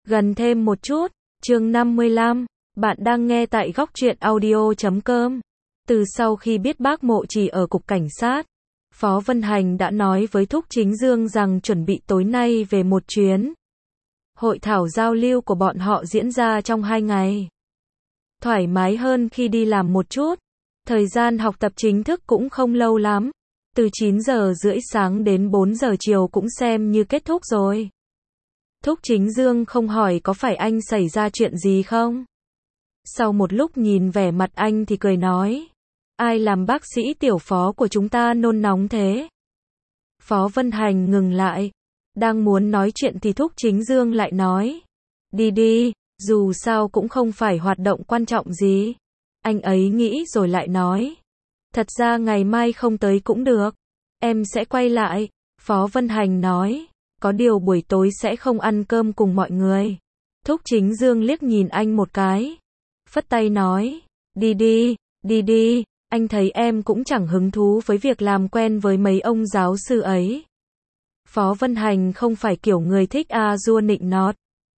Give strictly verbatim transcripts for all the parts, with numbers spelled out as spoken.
Gần thêm một chút, chương năm mươi lăm, bạn đang nghe tại góc truyện audio chấm com. Từ sau khi biết bác Mộ Trì ở cục cảnh sát, Phó Vân Hành đã nói với Thúc Chính Dương rằng chuẩn bị tối nay về một chuyến. Hội thảo giao lưu của bọn họ diễn ra trong hai ngày. Thoải mái hơn khi đi làm một chút. Thời gian học tập chính thức cũng không lâu lắm. Từ chín giờ rưỡi sáng đến bốn giờ chiều cũng xem như kết thúc rồi. Thúc Chính Dương không hỏi có phải anh xảy ra chuyện gì không? Sau một lúc nhìn vẻ mặt anh thì cười nói. Ai làm bác sĩ tiểu phó của chúng ta nôn nóng thế? Phó Vân Hành ngừng lại. Đang muốn nói chuyện thì Thúc Chính Dương lại nói. Đi đi, dù sao cũng không phải hoạt động quan trọng gì. Anh ấy nghĩ rồi lại nói. Thật ra ngày mai không tới cũng được. Em sẽ quay lại. Phó Vân Hành nói. Có điều buổi tối sẽ không ăn cơm cùng mọi người. Thúc Chính Dương liếc nhìn anh một cái. Phất tay nói. Đi đi, đi đi. Anh thấy em cũng chẳng hứng thú với việc làm quen với mấy ông giáo sư ấy. Phó Vân Hành không phải kiểu người thích a dua nịnh nọt.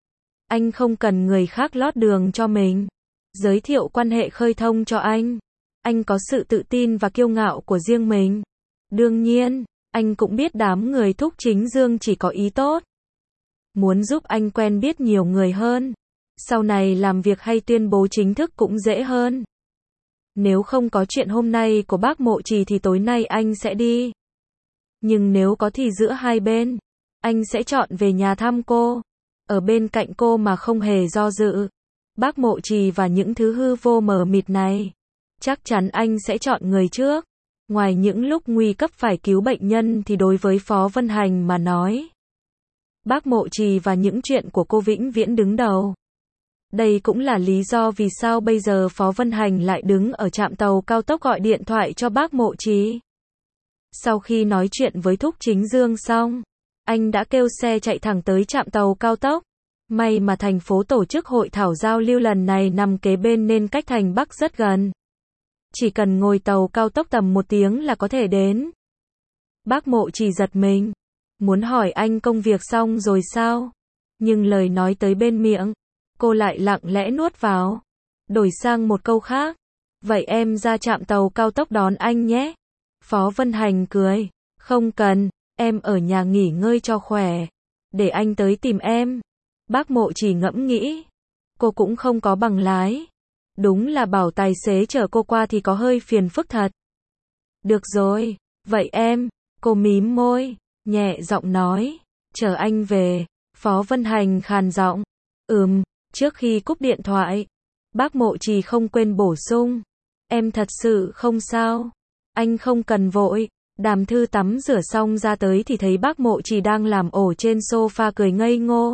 Anh không cần người khác lót đường cho mình. Giới thiệu quan hệ khơi thông cho anh. Anh có sự tự tin và kiêu ngạo của riêng mình. Đương nhiên, anh cũng biết đám người Thúc Chính Dương chỉ có ý tốt. Muốn giúp anh quen biết nhiều người hơn. Sau này làm việc hay tuyên bố chính thức cũng dễ hơn. Nếu không có chuyện hôm nay của bác Mộ Trì thì tối nay anh sẽ đi. Nhưng nếu có thì giữa hai bên, anh sẽ chọn về nhà thăm cô. Ở bên cạnh cô mà không hề do dự. Bác Mộ Trì và những thứ hư vô mờ mịt này. Chắc chắn anh sẽ chọn người trước. Ngoài những lúc nguy cấp phải cứu bệnh nhân thì đối với Phó Vân Hành mà nói. Bác Mộ Trì và những chuyện của cô vĩnh viễn đứng đầu. Đây cũng là lý do vì sao bây giờ Phó Vân Hành lại đứng ở trạm tàu cao tốc gọi điện thoại cho bác Mộ Trì. Sau khi nói chuyện với Thúc Chính Dương xong, anh đã kêu xe chạy thẳng tới trạm tàu cao tốc. May mà thành phố tổ chức hội thảo giao lưu lần này nằm kế bên nên cách thành Bắc rất gần. Chỉ cần ngồi tàu cao tốc tầm một tiếng là có thể đến. Bác Mộ Trì giật mình. Muốn hỏi anh công việc xong rồi sao? Nhưng lời nói tới bên miệng, cô lại lặng lẽ nuốt vào. Đổi sang một câu khác. Vậy em ra trạm tàu cao tốc đón anh nhé. Phó Vân Hành cười. Không cần, em ở nhà nghỉ ngơi cho khỏe. Để anh tới tìm em. Bác Mộ Trì ngẫm nghĩ. Cô cũng không có bằng lái. Đúng là bảo tài xế chở cô qua thì có hơi phiền phức thật. Được rồi, vậy em, cô mím môi, nhẹ giọng nói, chờ anh về. Phó Vân Hành khàn giọng, ừm, trước khi cúp điện thoại, bác Mộ Trì không quên bổ sung, em thật sự không sao, anh không cần vội. Đàm Thư tắm rửa xong ra tới thì thấy bác Mộ Trì đang làm ổ trên sofa cười ngây ngô.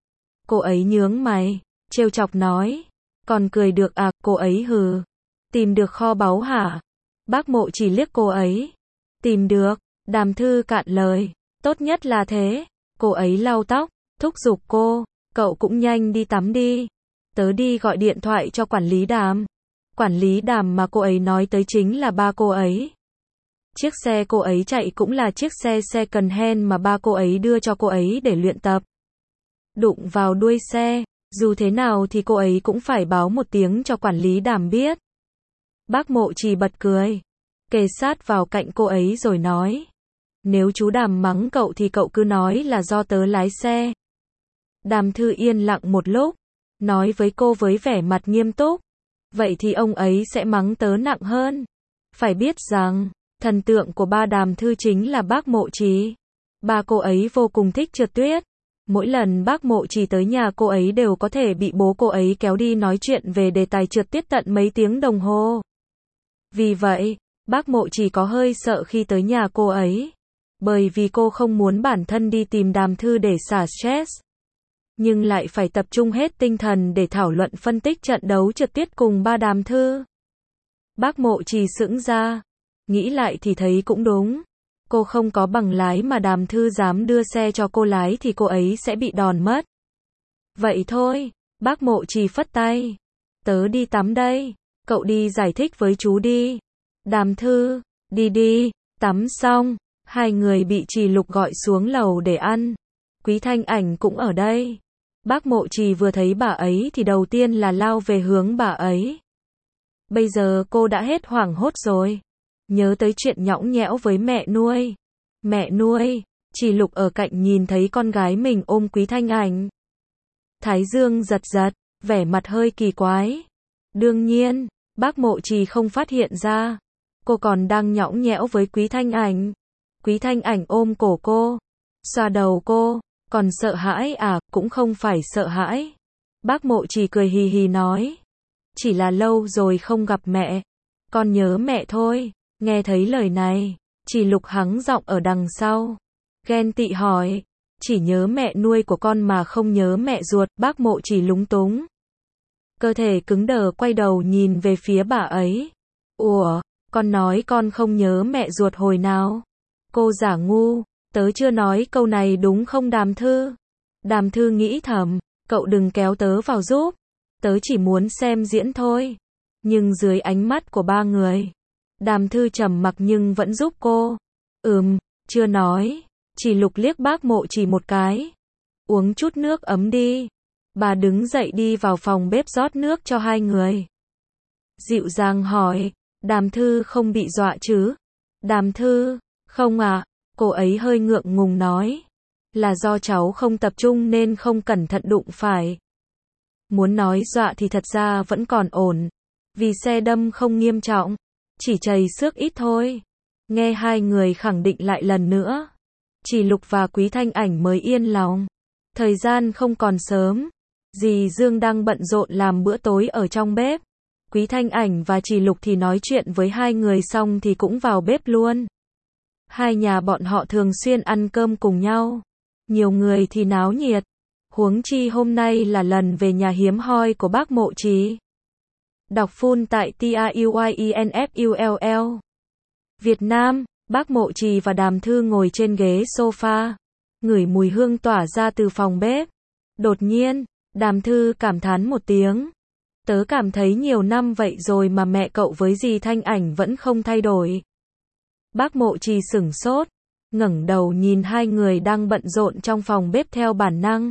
Cô ấy nhướng mày, trêu chọc nói. Còn cười được à, cô ấy hừ. Tìm được kho báu hả? Bác Mộ Trì liếc cô ấy. Tìm được, Đàm Thư cạn lời. Tốt nhất là thế. Cô ấy lau tóc, thúc giục cô. Cậu cũng nhanh đi tắm đi. Tớ đi gọi điện thoại cho quản lý Đàm. Quản lý Đàm mà cô ấy nói tới chính là ba cô ấy. Chiếc xe cô ấy chạy cũng là chiếc xe second hand mà ba cô ấy đưa cho cô ấy để luyện tập. Đụng vào đuôi xe. Dù thế nào thì cô ấy cũng phải báo một tiếng cho quản lý Đàm biết. Bác Mộ Trì bật cười. Kề sát vào cạnh cô ấy rồi nói. Nếu chú Đàm mắng cậu thì cậu cứ nói là do tớ lái xe. Đàm Thư yên lặng một lúc. Nói với cô với vẻ mặt nghiêm túc. Vậy thì ông ấy sẽ mắng tớ nặng hơn. Phải biết rằng, thần tượng của ba Đàm Thư chính là bác Mộ Trì. Ba cô ấy vô cùng thích trượt tuyết. Mỗi lần bác Mộ Trì tới nhà cô ấy đều có thể bị bố cô ấy kéo đi nói chuyện về đề tài trượt tuyết tận mấy tiếng đồng hồ. Vì vậy, bác Mộ Trì có hơi sợ khi tới nhà cô ấy. Bởi vì cô không muốn bản thân đi tìm Đàm Thư để xả stress. Nhưng lại phải tập trung hết tinh thần để thảo luận phân tích trận đấu trượt tuyết cùng ba Đàm Thư. Bác Mộ Trì sững ra. Nghĩ lại thì thấy cũng đúng. Cô không có bằng lái mà Đàm Thư dám đưa xe cho cô lái thì cô ấy sẽ bị đòn mất. Vậy thôi, bác Mộ Trì phất tay. Tớ đi tắm đây, cậu đi giải thích với chú đi. Đàm Thư, đi đi, tắm xong, hai người bị Trì Lục gọi xuống lầu để ăn. Quý Thanh Ảnh cũng ở đây. Bác Mộ Trì vừa thấy bà ấy thì đầu tiên là lao về hướng bà ấy. Bây giờ cô đã hết hoảng hốt rồi. Nhớ tới chuyện nhõng nhẽo với mẹ nuôi. Mẹ nuôi, Trì Lục ở cạnh nhìn thấy con gái mình ôm Quý Thanh Ảnh. Thái dương giật giật, vẻ mặt hơi kỳ quái. Đương nhiên, bác Mộ Trì không phát hiện ra. Cô còn đang nhõng nhẽo với Quý Thanh Ảnh. Quý Thanh Ảnh ôm cổ cô, xoa đầu cô, còn sợ hãi à, cũng không phải sợ hãi. Bác Mộ Trì cười hì hì nói. Chỉ là lâu rồi không gặp mẹ. Con nhớ mẹ thôi. Nghe thấy lời này, Trì Lục hắng giọng ở đằng sau. Ghen tị hỏi. Chỉ nhớ mẹ nuôi của con mà không nhớ mẹ ruột, bác Mộ Trì lúng túng. Cơ thể cứng đờ quay đầu nhìn về phía bà ấy. Ủa, con nói con không nhớ mẹ ruột hồi nào? Cô giả ngu, tớ chưa nói câu này đúng không Đàm Thư? Đàm Thư nghĩ thầm, cậu đừng kéo tớ vào giúp. Tớ chỉ muốn xem diễn thôi. Nhưng dưới ánh mắt của ba người, Đàm Thư trầm mặc nhưng vẫn giúp cô. Ừm, chưa nói. Trì Lục liếc bác Mộ Trì một cái. Uống chút nước ấm đi. Bà đứng dậy đi vào phòng bếp rót nước cho hai người. Dịu dàng hỏi, Đàm Thư không bị dọa chứ? Đàm Thư, không à, cô ấy hơi ngượng ngùng nói. Là do cháu không tập trung nên không cẩn thận đụng phải. Muốn nói dọa thì thật ra vẫn còn ổn. Vì xe đâm không nghiêm trọng. Chỉ chảy xước ít thôi. Nghe hai người khẳng định lại lần nữa. Trì Lục và Quý Thanh Ảnh mới yên lòng. Thời gian không còn sớm. Dì Dương đang bận rộn làm bữa tối ở trong bếp. Quý Thanh Ảnh và Trì Lục thì nói chuyện với hai người xong thì cũng vào bếp luôn. Hai nhà bọn họ thường xuyên ăn cơm cùng nhau. Nhiều người thì náo nhiệt. Huống chi hôm nay là lần về nhà hiếm hoi của bác Mộ Trì. Đọc full tại T R U Y E N F U L L. Việt Nam, bác Mộ Trì và Đàm Thư ngồi trên ghế sofa. Ngửi mùi hương tỏa ra từ phòng bếp. Đột nhiên, Đàm Thư cảm thán một tiếng. Tớ cảm thấy nhiều năm vậy rồi mà mẹ cậu với dì Thanh Ảnh vẫn không thay đổi. Bác Mộ Trì sửng sốt, ngẩng đầu nhìn hai người đang bận rộn trong phòng bếp theo bản năng.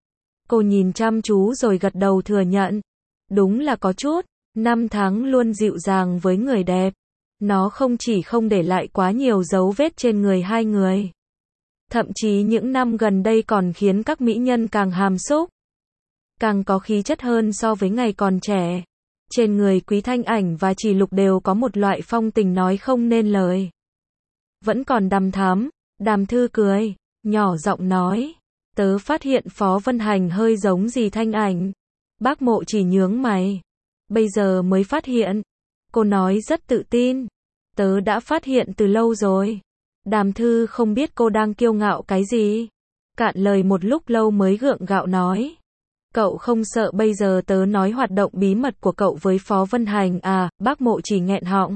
Cô nhìn chăm chú rồi gật đầu thừa nhận. Đúng là có chút, năm tháng luôn dịu dàng với người đẹp. Nó không chỉ không để lại quá nhiều dấu vết trên người hai người. Thậm chí những năm gần đây còn khiến các mỹ nhân càng hàm xúc. Càng có khí chất hơn so với ngày còn trẻ. Trên người Quý Thanh Ảnh và Trì Lục đều có một loại phong tình nói không nên lời. Vẫn còn đằm thắm, Đàm Thư cười, nhỏ giọng nói. Tớ phát hiện Phó Vân Hành hơi giống dì Thanh Ảnh. Bác Mộ Trì nhướng mày. Bây giờ mới phát hiện. Cô nói rất tự tin. Tớ đã phát hiện từ lâu rồi. Đàm Thư không biết cô đang kiêu ngạo cái gì. Cạn lời một lúc lâu mới gượng gạo nói. Cậu không sợ bây giờ tớ nói hoạt động bí mật của cậu với Phó Vân Hành à? Bác Mộ Trì nghẹn họng.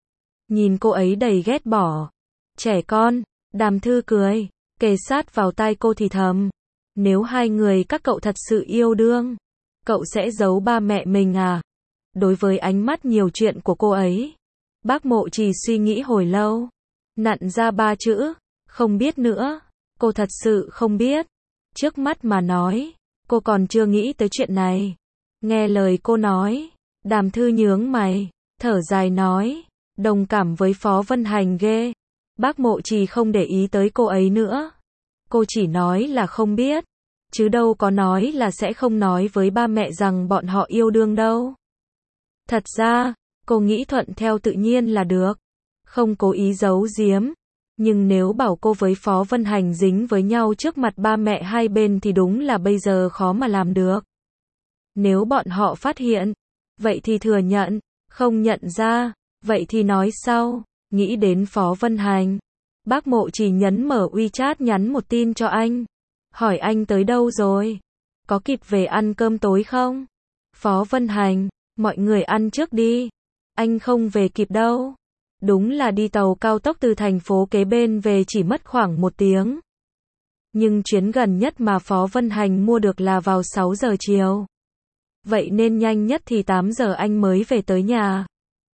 Nhìn cô ấy đầy ghét bỏ. Trẻ con, Đàm Thư cười, kề sát vào tai cô thì thầm. Nếu hai người các cậu thật sự yêu đương, cậu sẽ giấu ba mẹ mình à? Đối với ánh mắt nhiều chuyện của cô ấy, bác Mộ Trì suy nghĩ hồi lâu, nặn ra ba chữ, không biết nữa. Cô thật sự không biết. Trước mắt mà nói, cô còn chưa nghĩ tới chuyện này. Nghe lời cô nói, Đàm Thư nhướng mày, thở dài nói, đồng cảm với Phó Vân Hành ghê. Bác Mộ Trì không để ý tới cô ấy nữa. Cô chỉ nói là không biết, chứ đâu có nói là sẽ không nói với ba mẹ rằng bọn họ yêu đương đâu. Thật ra, cô nghĩ thuận theo tự nhiên là được, không cố ý giấu giếm. Nhưng nếu bảo cô với Phó Vân Hành dính với nhau trước mặt ba mẹ hai bên thì đúng là bây giờ khó mà làm được. Nếu bọn họ phát hiện, vậy thì thừa nhận, không nhận ra, vậy thì nói sau. Nghĩ đến Phó Vân Hành, bác Mộ Trì nhấn mở WeChat nhắn một tin cho anh. Hỏi anh tới đâu rồi? Có kịp về ăn cơm tối không? Phó Vân Hành, mọi người ăn trước đi. Anh không về kịp đâu. Đúng là đi tàu cao tốc từ thành phố kế bên về chỉ mất khoảng một tiếng. Nhưng chuyến gần nhất mà Phó Vân Hành mua được là vào sáu giờ chiều. Vậy nên nhanh nhất thì tám giờ anh mới về tới nhà.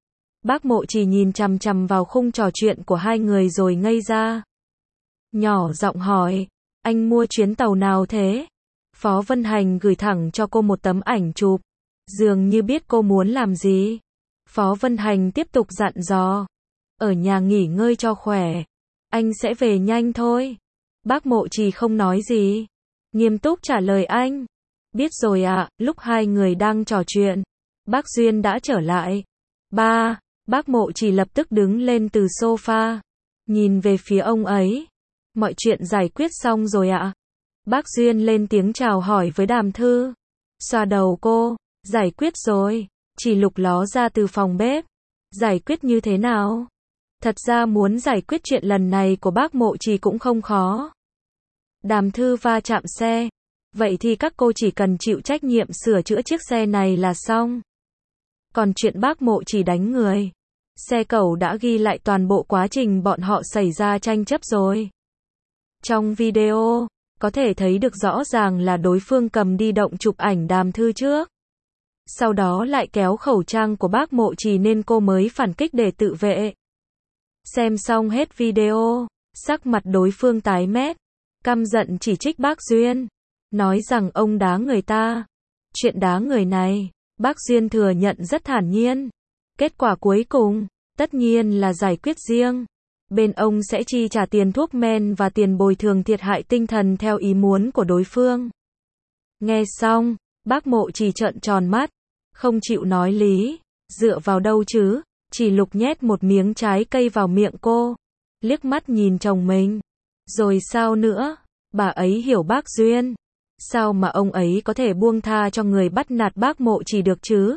Bác Mộ Trì nhìn chằm chằm vào khung trò chuyện của hai người rồi ngây ra. Nhỏ giọng hỏi, anh mua chuyến tàu nào thế? Phó Vân Hành gửi thẳng cho cô một tấm ảnh chụp. Dường như biết cô muốn làm gì. Phó Vân Hành tiếp tục dặn dò. Ở nhà nghỉ ngơi cho khỏe. Anh sẽ về nhanh thôi. Bác Mộ Trì không nói gì. Nghiêm túc trả lời anh. Biết rồi ạ. Lúc hai người đang trò chuyện, bác Duyên đã trở lại. Ba, bác Mộ Trì lập tức đứng lên từ sofa. Nhìn về phía ông ấy. Mọi chuyện giải quyết xong rồi ạ. Bác Duyên lên tiếng chào hỏi với Đàm Thư. Xoa đầu cô. Giải quyết rồi. Chỉ Lục ló ra từ phòng bếp. Giải quyết như thế nào? Thật ra muốn giải quyết chuyện lần này của bác Mộ Trì cũng không khó. Đàm Thư va chạm xe. Vậy thì các cô chỉ cần chịu trách nhiệm sửa chữa chiếc xe này là xong. Còn chuyện bác Mộ Trì đánh người, xe cẩu đã ghi lại toàn bộ quá trình bọn họ xảy ra tranh chấp rồi. Trong video, có thể thấy được rõ ràng là đối phương cầm đi động chụp ảnh Đàm Thư trước. Sau đó lại kéo khẩu trang của bác Mộ Trì nên cô mới phản kích để tự vệ. Xem xong hết video, sắc mặt đối phương tái mét, căm giận chỉ trích bác Duyên, nói rằng ông đá người ta. Chuyện đá người này, bác Duyên thừa nhận rất thản nhiên. Kết quả cuối cùng, tất nhiên là giải quyết riêng. Bên ông sẽ chi trả tiền thuốc men và tiền bồi thường thiệt hại tinh thần theo ý muốn của đối phương. Nghe xong, bác Mộ Trì trợn tròn mắt, không chịu nói lý. Dựa vào đâu chứ? Chỉ Lục nhét một miếng trái cây vào miệng cô, liếc mắt nhìn chồng mình. Rồi sao nữa? Bà ấy hiểu bác Duyên. Sao mà ông ấy có thể buông tha cho người bắt nạt bác Mộ Trì được chứ?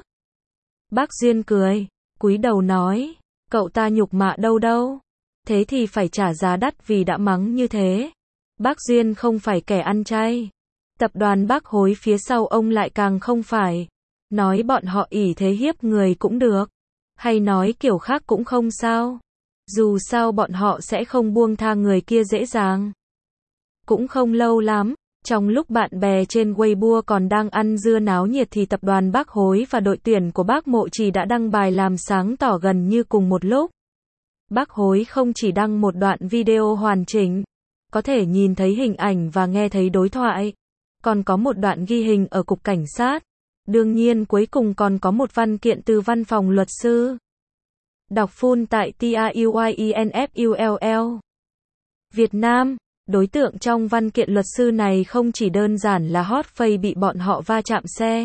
Bác Duyên cười, cúi đầu nói, cậu ta nhục mạ đâu đâu. Thế thì phải trả giá đắt vì đã mắng như thế. Bác Duyên không phải kẻ ăn chay. Tập đoàn Bác Hối phía sau ông lại càng không phải. Nói bọn họ ỷ thế hiếp người cũng được. Hay nói kiểu khác cũng không sao. Dù sao bọn họ sẽ không buông tha người kia dễ dàng. Cũng không lâu lắm, trong lúc bạn bè trên Weibo còn đang ăn dưa náo nhiệt thì tập đoàn Bác Hối và đội tuyển của bác Mộ Trì đã đăng bài làm sáng tỏ gần như cùng một lúc. Bác Hối không chỉ đăng một đoạn video hoàn chỉnh, có thể nhìn thấy hình ảnh và nghe thấy đối thoại, còn có một đoạn ghi hình ở cục cảnh sát. Đương nhiên cuối cùng còn có một văn kiện từ văn phòng luật sư. Đọc full tại TRUYINFULL. Việt Nam, đối tượng trong văn kiện luật sư này không chỉ đơn giản là hot face bị bọn họ va chạm xe,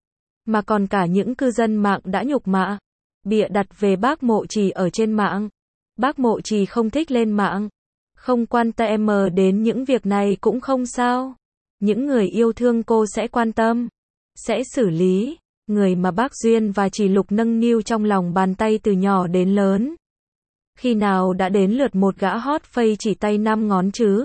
mà còn cả những cư dân mạng đã nhục mạ, bịa đặt về bác Mộ Trì ở trên mạng. Bác Mộ Trì không thích lên mạng, không quan tâm đến những việc này cũng không sao. Những người yêu thương cô sẽ quan tâm, sẽ xử lý. Người mà bác Duyên và Chỉ Lục nâng niu trong lòng bàn tay từ nhỏ đến lớn. Khi nào đã đến lượt một gã hot face chỉ tay năm ngón chứ?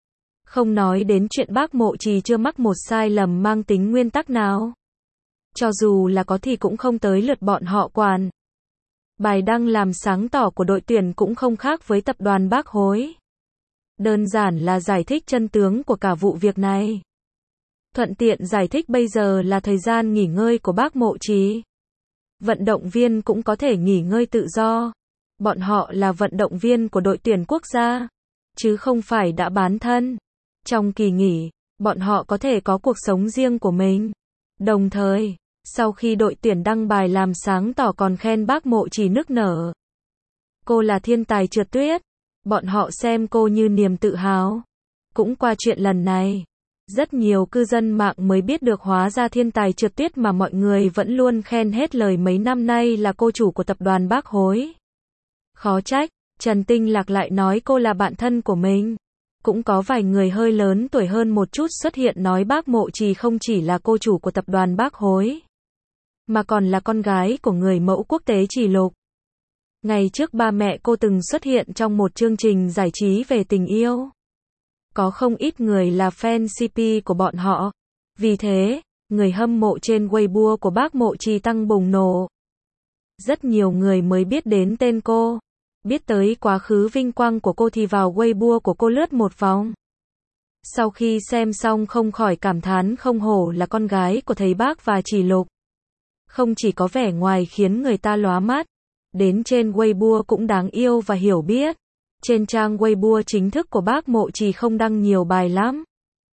Không nói đến chuyện bác Mộ Trì chưa mắc một sai lầm mang tính nguyên tắc nào. Cho dù là có thì cũng không tới lượt bọn họ quản. Bài đăng làm sáng tỏ của đội tuyển cũng không khác với tập đoàn Bác Hối. Đơn giản là giải thích chân tướng của cả vụ việc này. Thuận tiện giải thích bây giờ là thời gian nghỉ ngơi của bác Mộ Trì. Vận động viên cũng có thể nghỉ ngơi tự do. Bọn họ là vận động viên của đội tuyển quốc gia, chứ không phải đã bán thân. Trong kỳ nghỉ, bọn họ có thể có cuộc sống riêng của mình. Đồng thời, sau khi đội tuyển đăng bài làm sáng tỏ còn khen bác Mộ Trì nức nở. Cô là thiên tài trượt tuyết. Bọn họ xem cô như niềm tự hào. Cũng qua chuyện lần này, rất nhiều cư dân mạng mới biết được hóa ra thiên tài trượt tuyết mà mọi người vẫn luôn khen hết lời mấy năm nay là cô chủ của tập đoàn Bác Hối. Khó trách, Trần Tinh Lạc lại nói cô là bạn thân của mình. Cũng có vài người hơi lớn tuổi hơn một chút xuất hiện nói bác Mộ Trì không chỉ là cô chủ của tập đoàn Bác Hối, mà còn là con gái của người mẫu quốc tế Chỉ Lục. Ngày trước ba mẹ cô từng xuất hiện trong một chương trình giải trí về tình yêu. Có không ít người là fan xê pê của bọn họ. Vì thế, người hâm mộ trên Weibo của bác Mộ Trì tăng bùng nổ. Rất nhiều người mới biết đến tên cô. Biết tới quá khứ vinh quang của cô thì vào Weibo của cô lướt một vòng. Sau khi xem xong không khỏi cảm thán không hổ là con gái của thầy bác và Chỉ Lục. Không chỉ có vẻ ngoài khiến người ta lóa mắt, đến trên Weibo cũng đáng yêu và hiểu biết. Trên trang Weibo chính thức của bác Mộ Trì không đăng nhiều bài lắm.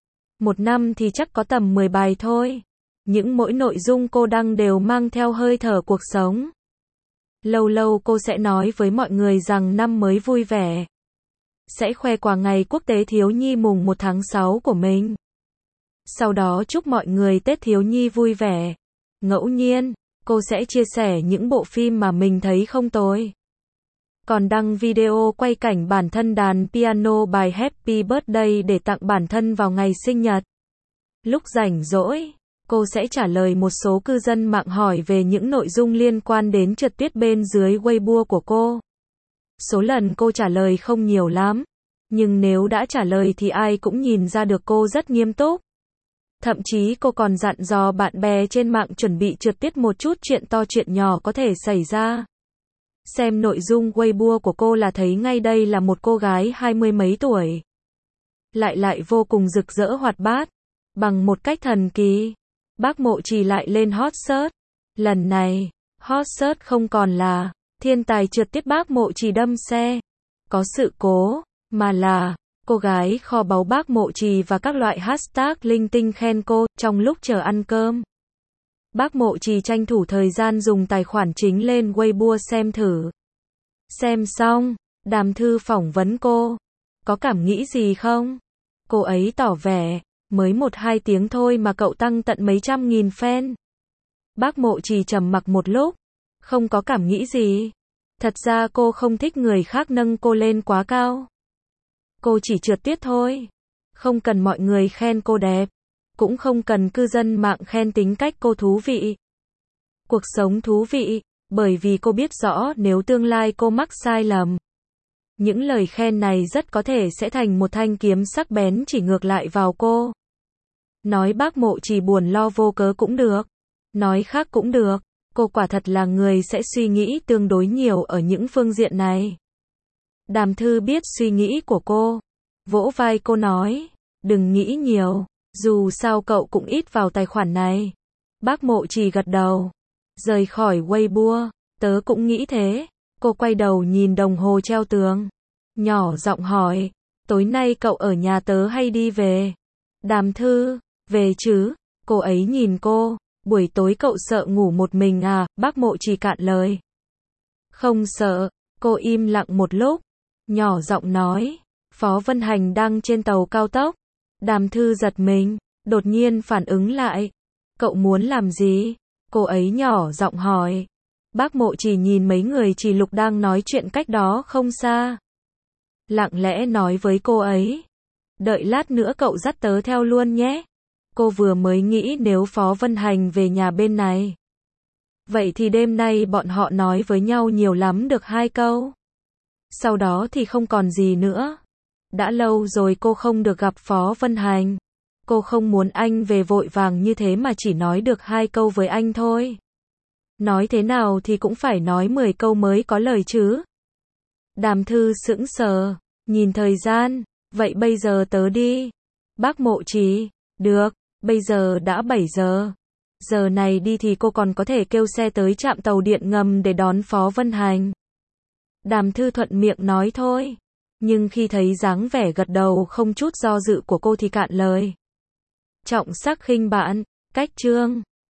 Một năm thì chắc có tầm mười bài thôi. Những mỗi nội dung cô đăng đều mang theo hơi thở cuộc sống. Lâu lâu cô sẽ nói với mọi người rằng năm mới vui vẻ. Sẽ khoe qua ngày quốc tế thiếu nhi mùng một tháng sáu của mình. Sau đó chúc mọi người Tết thiếu nhi vui vẻ. Ngẫu nhiên, cô sẽ chia sẻ những bộ phim mà mình thấy không tồi. Còn đăng video quay cảnh bản thân đàn piano bài Happy Birthday để tặng bản thân vào ngày sinh nhật. Lúc rảnh rỗi, cô sẽ trả lời một số cư dân mạng hỏi về những nội dung liên quan đến trượt tuyết bên dưới Weibo của cô. Số lần cô trả lời không nhiều lắm, nhưng nếu đã trả lời thì ai cũng nhìn ra được cô rất nghiêm túc. Thậm chí cô còn dặn dò bạn bè trên mạng chuẩn bị trượt tuyết một chút, chuyện to chuyện nhỏ có thể xảy ra. Xem nội dung Weibo của cô là thấy ngay đây là một cô gái hai mươi mấy tuổi. Lại lại vô cùng rực rỡ hoạt bát. Bằng một cách thần kỳ, bác Mộ Trì lại lên hot search. Lần này, hot search không còn là thiên tài trượt tuyết bác Mộ Trì đâm xe, có sự cố, mà là cô gái kho báu bác Mộ Trì và các loại hashtag linh tinh khen cô trong lúc chờ ăn cơm. Bác Mộ Trì tranh thủ thời gian dùng tài khoản chính lên Weibo xem thử. Xem xong, Đàm Thư phỏng vấn cô. Có cảm nghĩ gì không? Cô ấy tỏ vẻ, mới một hai tiếng thôi mà cậu tăng tận mấy trăm nghìn fan. Bác Mộ Trì trầm mặc một lúc. Không có cảm nghĩ gì. Thật ra cô không thích người khác nâng cô lên quá cao. Cô chỉ trượt tuyết thôi. Không cần mọi người khen cô đẹp. Cũng không cần cư dân mạng khen tính cách cô thú vị. Cuộc sống thú vị, bởi vì cô biết rõ nếu tương lai cô mắc sai lầm, những lời khen này rất có thể sẽ thành một thanh kiếm sắc bén chỉ ngược lại vào cô. Nói bác Mộ Trì buồn lo vô cớ cũng được. Nói khác cũng được. Cô quả thật là người sẽ suy nghĩ tương đối nhiều ở những phương diện này. Đàm Thư biết suy nghĩ của cô. Vỗ vai cô nói, đừng nghĩ nhiều. Dù sao cậu cũng ít vào tài khoản này. Bác Mộ Trì gật đầu. Rời khỏi Weibo, tớ cũng nghĩ thế. Cô quay đầu nhìn đồng hồ treo tường. Nhỏ giọng hỏi, tối nay cậu ở nhà tớ hay đi về? Đàm Thư, về chứ. Cô ấy nhìn cô, buổi tối cậu sợ ngủ một mình à? Bác Mộ Trì cạn lời. Không sợ. Cô im lặng một lúc. Nhỏ giọng nói, Phó Vân Hành đang trên tàu cao tốc. Đàm Thư giật mình, đột nhiên phản ứng lại. Cậu muốn làm gì? Cô ấy nhỏ giọng hỏi. Bác Mộ Trì nhìn mấy người Trì Lục đang nói chuyện cách đó không xa. Lặng lẽ nói với cô ấy. Đợi lát nữa cậu dắt tớ theo luôn nhé. Cô vừa mới nghĩ nếu Phó Vân Hành về nhà bên này. Vậy thì đêm nay bọn họ nói với nhau nhiều lắm được hai câu. Sau đó thì không còn gì nữa. Đã lâu rồi cô không được gặp Phó Vân Hành. Cô không muốn anh về vội vàng như thế mà chỉ nói được hai câu với anh thôi. Nói thế nào thì cũng phải nói mười câu mới có lời chứ. Đàm Thư sững sờ, nhìn thời gian, vậy bây giờ tớ đi. Bác Mộ Trì, được, bây giờ đã bảy giờ. Giờ này đi thì cô còn có thể kêu xe tới trạm tàu điện ngầm để đón Phó Vân Hành. Đàm Thư thuận miệng nói thôi. Nhưng khi thấy dáng vẻ gật đầu không chút do dự của cô thì cạn lời. Trọng sắc khinh bạn, cách chương.